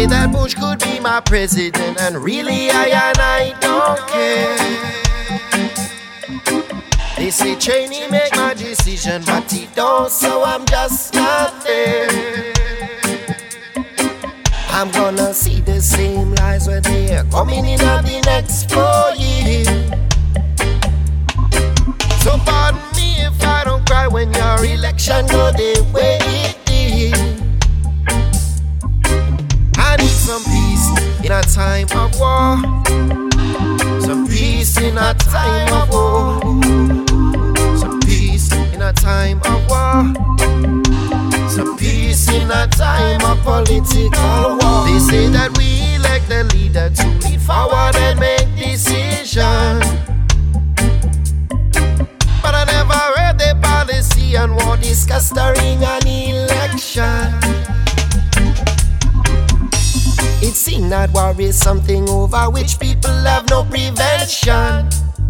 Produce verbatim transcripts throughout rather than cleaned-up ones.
say that Bush could be my president, and really I and I don't care. They say Cheney make my decision, but he don't, so I'm just not there. I'm gonna see the same lies when they're coming in at the next four years. So pardon me if I don't cry when your election go the way it did. I need some peace in a time of war, some peace in a time of war, some peace in a time of war, some peace in a time of political war. They say that we elect the leader to lead forward and make decisions, but I never heard the policy and war discussed during an election. It seems that war is something over which people have no prevention,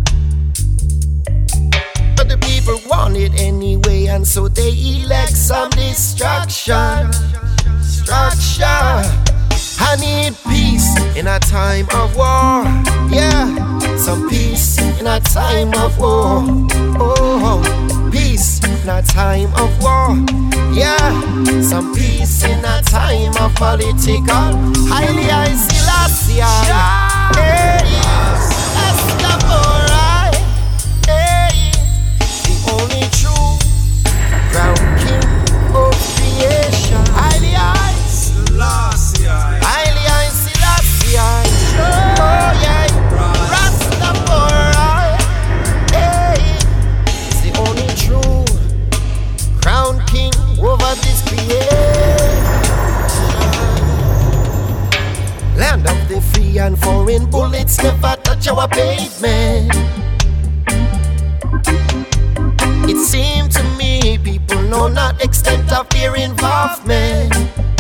but the people want it anyway, and so they elect some destruction. Destruction. I need peace in a time of war. Yeah, some peace in a time of war. Oh, peace in a time of war. Yeah, some peace in a time of political. Highly I Selassie. Hey, that's the boy. Hey, the only true crown king of creation. Highly I Selassie. Highly I Selassie. Oh yeah, Rastafari. Hey, it's the only true crown king over this creation. Land of the free and foreign bullets never touch our pavement. It seemed to me people know not extent of their involvement,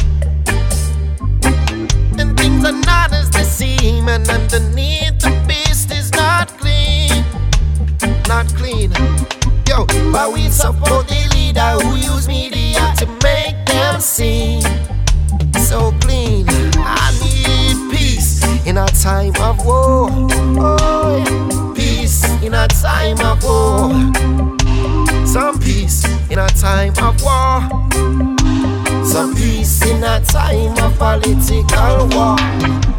and things are not as they seem, and underneath the beast is not clean. Not clean. Yo, but we support the leader who use media to make them seem so clean. I need peace in a time of war. Oh, peace in a time of war. Some peace in a time of war. Some peace in a time of political war.